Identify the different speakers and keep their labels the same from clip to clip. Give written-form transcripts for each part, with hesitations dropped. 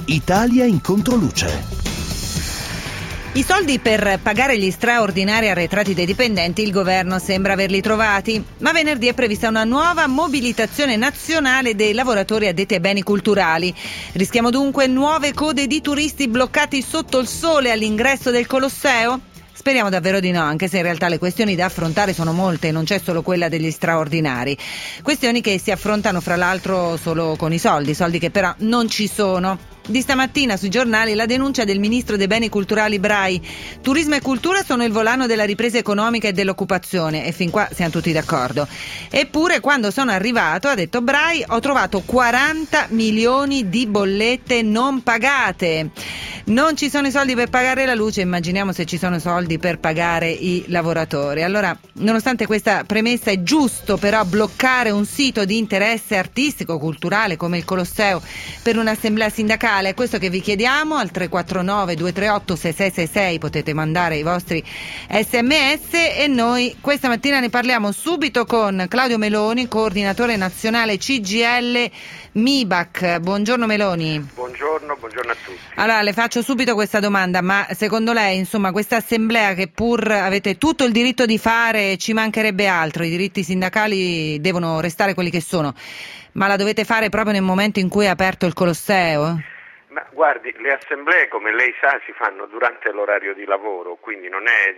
Speaker 1: Italia in controluce.
Speaker 2: I soldi per pagare gli straordinari arretrati dei dipendenti il governo sembra averli trovati, ma venerdì è prevista una nuova mobilitazione nazionale dei lavoratori addetti ai beni culturali. Rischiamo dunque nuove code di turisti bloccati sotto il sole all'ingresso del Colosseo? Speriamo davvero di no, anche se in realtà le questioni da affrontare sono molte, non c'è solo quella degli straordinari. Questioni che si affrontano fra l'altro solo con i soldi che però non ci sono. Di stamattina sui giornali la denuncia del ministro dei beni culturali Brai. Turismo e cultura sono il volano della ripresa economica e dell'occupazione, e fin qua siamo tutti d'accordo. Eppure quando sono arrivato, ha detto Brai, ho trovato 40 milioni di bollette non pagate. Non ci sono i soldi per pagare la luce, immaginiamo se ci sono soldi per pagare i lavoratori. Allora, nonostante questa premessa, è giusto però bloccare un sito di interesse artistico, culturale come il Colosseo per un'assemblea sindacale? È questo che vi chiediamo al 349 238 6666, potete mandare i vostri sms e noi questa mattina ne parliamo subito con Claudio Meloni, coordinatore nazionale CGIL MIBAC. Buongiorno Meloni.
Speaker 3: Buongiorno a tutti.
Speaker 2: Allora le faccio subito questa domanda, ma secondo lei insomma questa assemblea che pur avete tutto il diritto di fare, ci mancherebbe altro, i diritti sindacali devono restare quelli che sono, ma la dovete fare proprio nel momento in cui è aperto il Colosseo?
Speaker 3: Ma guardi, le assemblee come lei sa si fanno durante l'orario di lavoro, quindi non è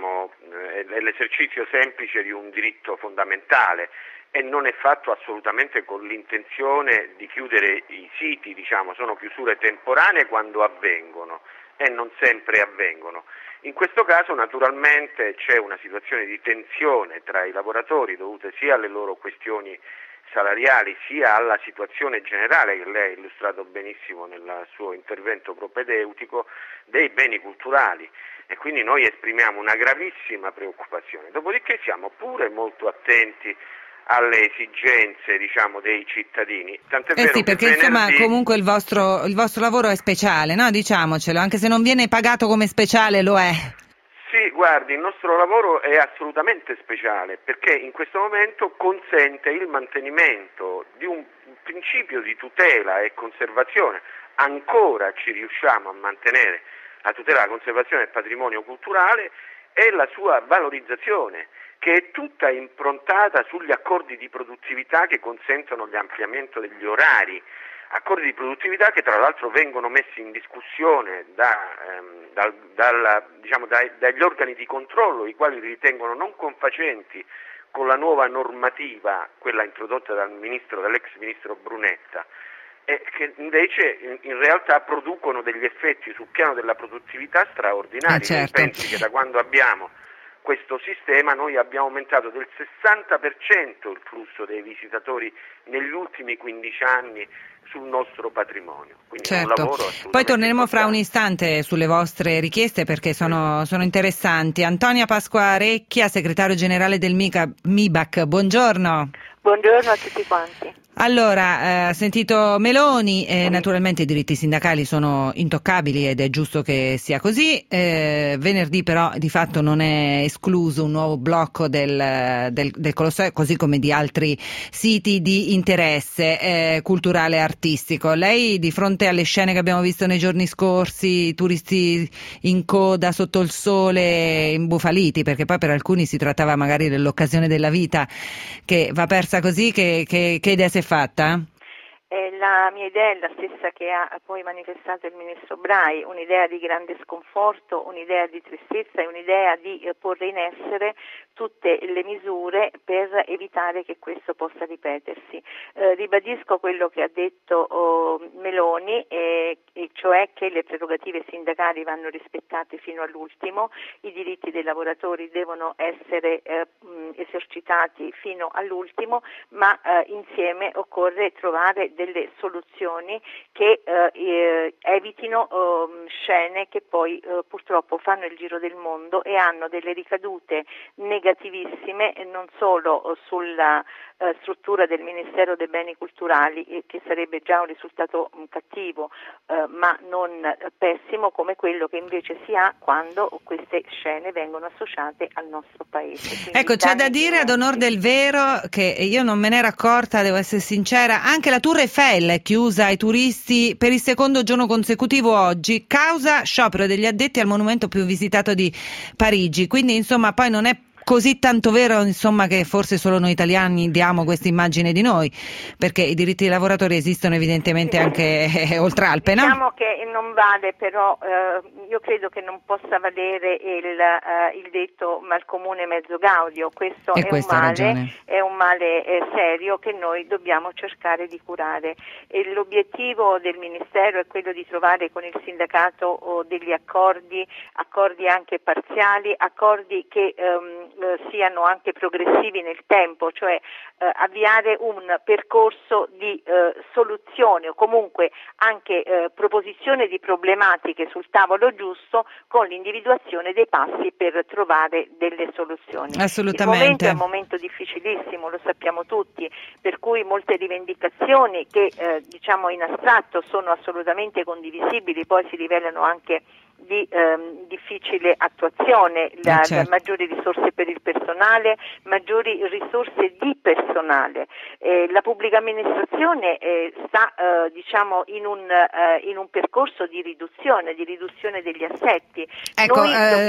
Speaker 3: è l'esercizio semplice di un diritto fondamentale e non è fatto assolutamente con l'intenzione di chiudere i siti, sono chiusure temporanee quando avvengono e non sempre avvengono. In questo caso naturalmente c'è una situazione di tensione tra i lavoratori dovute sia alle loro questioni salariali sia alla situazione generale che lei ha illustrato benissimo nel suo intervento propedeutico dei beni culturali e quindi noi esprimiamo una gravissima preoccupazione. Dopodiché siamo pure molto attenti alle esigenze dei cittadini. Tant'è vero
Speaker 2: sì, perché insomma comunque il vostro lavoro è speciale, no? Diciamocelo, anche se non viene pagato come speciale lo è.
Speaker 3: Sì, guardi, il nostro lavoro è assolutamente speciale perché in questo momento consente il mantenimento di un principio di tutela e conservazione. Ancora ci riusciamo a mantenere la tutela e la conservazione del patrimonio culturale e la sua valorizzazione, che è tutta improntata sugli accordi di produttività che consentono l'ampliamento degli orari. Accordi di produttività che tra l'altro vengono messi in discussione dagli organi di controllo, i quali li ritengono non confacenti con la nuova normativa, quella introdotta dall'ex ministro Brunetta, e che invece in realtà producono degli effetti sul piano della produttività straordinari.
Speaker 2: Certo.
Speaker 3: Pensi che da quando abbiamo questo sistema noi abbiamo aumentato del 60% il flusso dei visitatori negli ultimi 15 anni sul nostro patrimonio. Quindi
Speaker 2: certo.
Speaker 3: È un lavoro assolutamente
Speaker 2: Poi torneremo
Speaker 3: importante.
Speaker 2: fra un istante sulle vostre richieste perché sono interessanti. Antonia Pasqua-Recchia, segretario generale del MIBAC, buongiorno.
Speaker 4: Buongiorno a tutti quanti.
Speaker 2: Allora, ha sentito Meloni, naturalmente i diritti sindacali sono intoccabili ed è giusto che sia così. Venerdì però di fatto non è escluso un nuovo blocco del Colosseo, così come di altri siti di interesse culturale e artistico. Lei di fronte alle scene che abbiamo visto nei giorni scorsi, turisti in coda sotto il sole, imbufaliti, perché poi per alcuni si trattava magari dell'occasione della vita che va persa così, che idea si è fatta?
Speaker 4: La mia idea è la stessa che ha poi manifestato il ministro Brai, un'idea di grande sconforto, un'idea di tristezza e un'idea di porre in essere tutte le misure per evitare che questo possa ripetersi. Ribadisco quello che ha detto Meloni, e cioè che le prerogative sindacali vanno rispettate fino all'ultimo, i diritti dei lavoratori devono essere esercitati fino all'ultimo, ma insieme occorre trovare delle soluzioni che evitino scene che poi purtroppo fanno il giro del mondo e hanno delle ricadute negativissime non solo sulla struttura del Ministero dei Beni Culturali, che sarebbe già un risultato cattivo, ma non pessimo come quello che invece si ha quando queste scene vengono associate al nostro Paese. Quindi
Speaker 2: ecco, ci ha da dire, ad onor del vero, che io non me ne ero accorta, devo essere sincera, anche la Tour Eiffel è chiusa ai turisti per il secondo giorno consecutivo oggi, causa sciopero degli addetti al monumento più visitato di Parigi. Quindi insomma poi non è così tanto vero, insomma, che forse solo noi italiani diamo questa immagine di noi, perché i diritti dei lavoratori esistono evidentemente anche oltre Alpe, no?
Speaker 4: Diciamo che non vale, però io credo che non possa valere il detto mal comune mezzo gaudio. Questo è un male serio che noi dobbiamo cercare di curare. E l'obiettivo del Ministero è quello di trovare con il sindacato degli accordi anche parziali, accordi che siano anche progressivi nel tempo, cioè avviare un percorso di soluzione o comunque anche proposizione di problematiche sul tavolo giusto, con l'individuazione dei passi per trovare delle soluzioni.
Speaker 2: Assolutamente.
Speaker 4: Il momento è un momento difficilissimo, lo sappiamo tutti, per cui molte rivendicazioni che diciamo in astratto sono assolutamente condivisibili, poi si rivelano anche di difficile attuazione, maggiori risorse per il personale, maggiori risorse di personale. La pubblica amministrazione sta diciamo in un percorso di riduzione degli assetti.
Speaker 2: Ecco,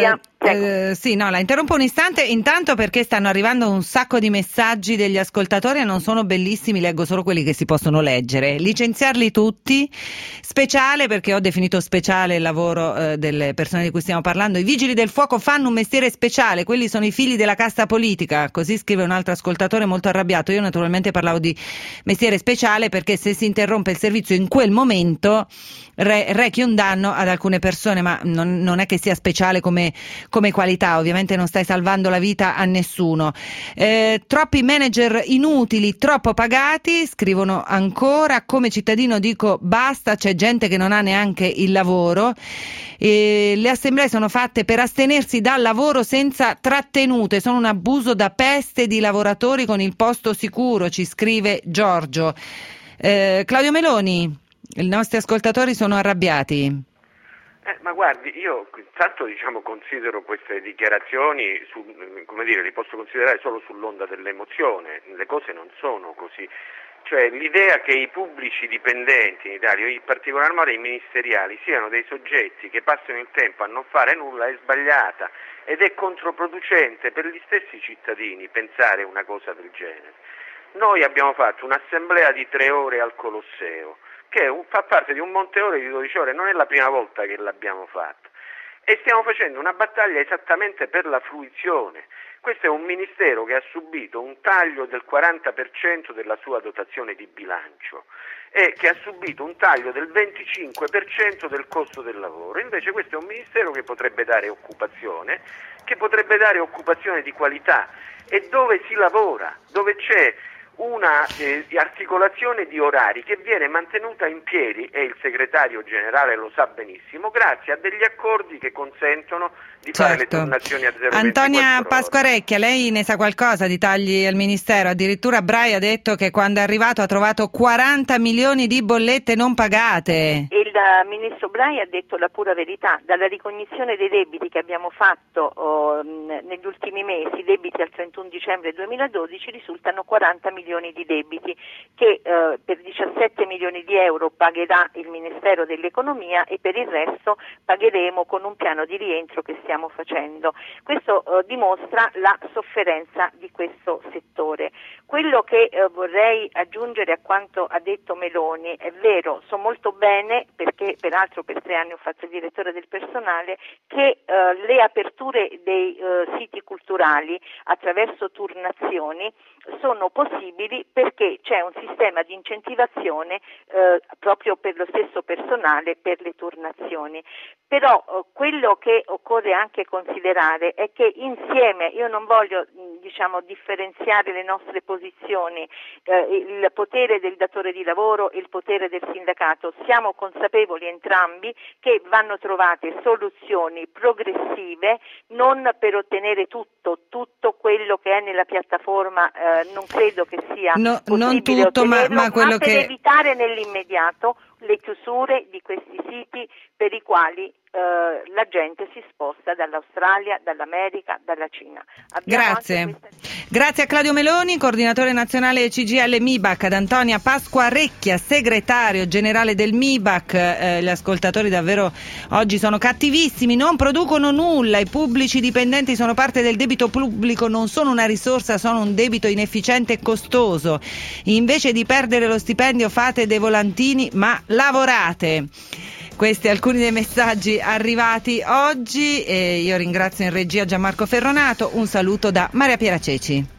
Speaker 4: Noi
Speaker 2: sì, no, la interrompo un istante, intanto perché stanno arrivando un sacco di messaggi degli ascoltatori e non sono bellissimi, leggo solo quelli che si possono leggere. Licenziarli tutti, speciale, perché ho definito speciale il lavoro delle persone di cui stiamo parlando. I vigili del fuoco fanno un mestiere speciale, quelli sono i figli della casta politica, così scrive un altro ascoltatore molto arrabbiato. Io naturalmente parlavo di mestiere speciale perché se si interrompe il servizio in quel momento rechi un danno ad alcune persone, ma non è che sia speciale come qualità, ovviamente non stai salvando la vita a nessuno. Troppi manager inutili, troppo pagati, scrivono ancora. Come cittadino dico basta, c'è gente che non ha neanche il lavoro. Le assemblee sono fatte per astenersi dal lavoro senza trattenute, sono un abuso da peste di lavoratori con il posto sicuro, ci scrive Giorgio. Claudio Meloni, i nostri ascoltatori sono arrabbiati.
Speaker 3: Ma guardi, io intanto considero queste dichiarazioni, li posso considerare solo sull'onda dell'emozione, le cose non sono così. Cioè l'idea che i pubblici dipendenti in Italia, in particolar modo i ministeriali, siano dei soggetti che passano il tempo a non fare nulla è sbagliata ed è controproducente per gli stessi cittadini pensare una cosa del genere. Noi abbiamo fatto un'assemblea di 3 ore al Colosseo, che fa parte di un monte ore di 12 ore, non è la prima volta che l'abbiamo fatto. E stiamo facendo una battaglia esattamente per la fruizione. Questo è un ministero che ha subito un taglio del 40% della sua dotazione di bilancio e che ha subito un taglio del 25% del costo del lavoro. Invece questo è un ministero che potrebbe dare occupazione di qualità, e dove si lavora, dove c'è una articolazione di orari che viene mantenuta in piedi, e il segretario generale lo sa benissimo, grazie a degli accordi che consentono di fare le turnazioni a 0,24
Speaker 2: Antonia
Speaker 3: ore.
Speaker 2: Pasquarecchia, lei ne sa qualcosa di tagli al Ministero? Addirittura Brai ha detto che quando è arrivato ha trovato 40 milioni di bollette non pagate.
Speaker 4: Il ministro Brai ha detto la pura verità. Dalla ricognizione dei debiti che abbiamo fatto negli ultimi mesi, debiti al 31 dicembre 2012, risultano 40 milioni di debiti che per 17 milioni di euro pagherà il Ministero dell'Economia e per il resto pagheremo con un piano di rientro che stiamo facendo. Questo dimostra la sofferenza di questo settore. Quello che vorrei aggiungere a quanto ha detto Meloni, è vero, so molto bene, perché peraltro per 3 anni ho fatto il direttore del personale, che le aperture dei siti culturali attraverso turnazioni sono possibili perché c'è un sistema di incentivazione proprio per lo stesso personale per le turnazioni. Però quello che occorre anche considerare è che insieme, io non voglio differenziare le nostre posizioni, il potere del datore di lavoro e il potere del sindacato, siamo consapevoli entrambi che vanno trovate soluzioni progressive, non per ottenere tutto quello che è nella piattaforma, non credo che sia possibile
Speaker 2: non tutto,
Speaker 4: ottenerlo,
Speaker 2: ma quello
Speaker 4: per
Speaker 2: che
Speaker 4: evitare nell'immediato le chiusure di questi siti per i quali la gente si sposta dall'Australia, dall'America, dalla Cina.
Speaker 2: Grazie. Grazie a Claudio Meloni, coordinatore nazionale CGIL MIBAC, ad Antonia Pasqua Recchia, segretario generale del MIBAC. Gli ascoltatori davvero oggi sono cattivissimi, non producono nulla, i pubblici dipendenti sono parte del debito pubblico, non sono una risorsa, sono un debito inefficiente e costoso. Invece di perdere lo stipendio fate dei volantini, ma lavorate. Questi alcuni dei messaggi arrivati oggi e io ringrazio in regia Gianmarco Ferronato, un saluto da Maria Piera Ceci.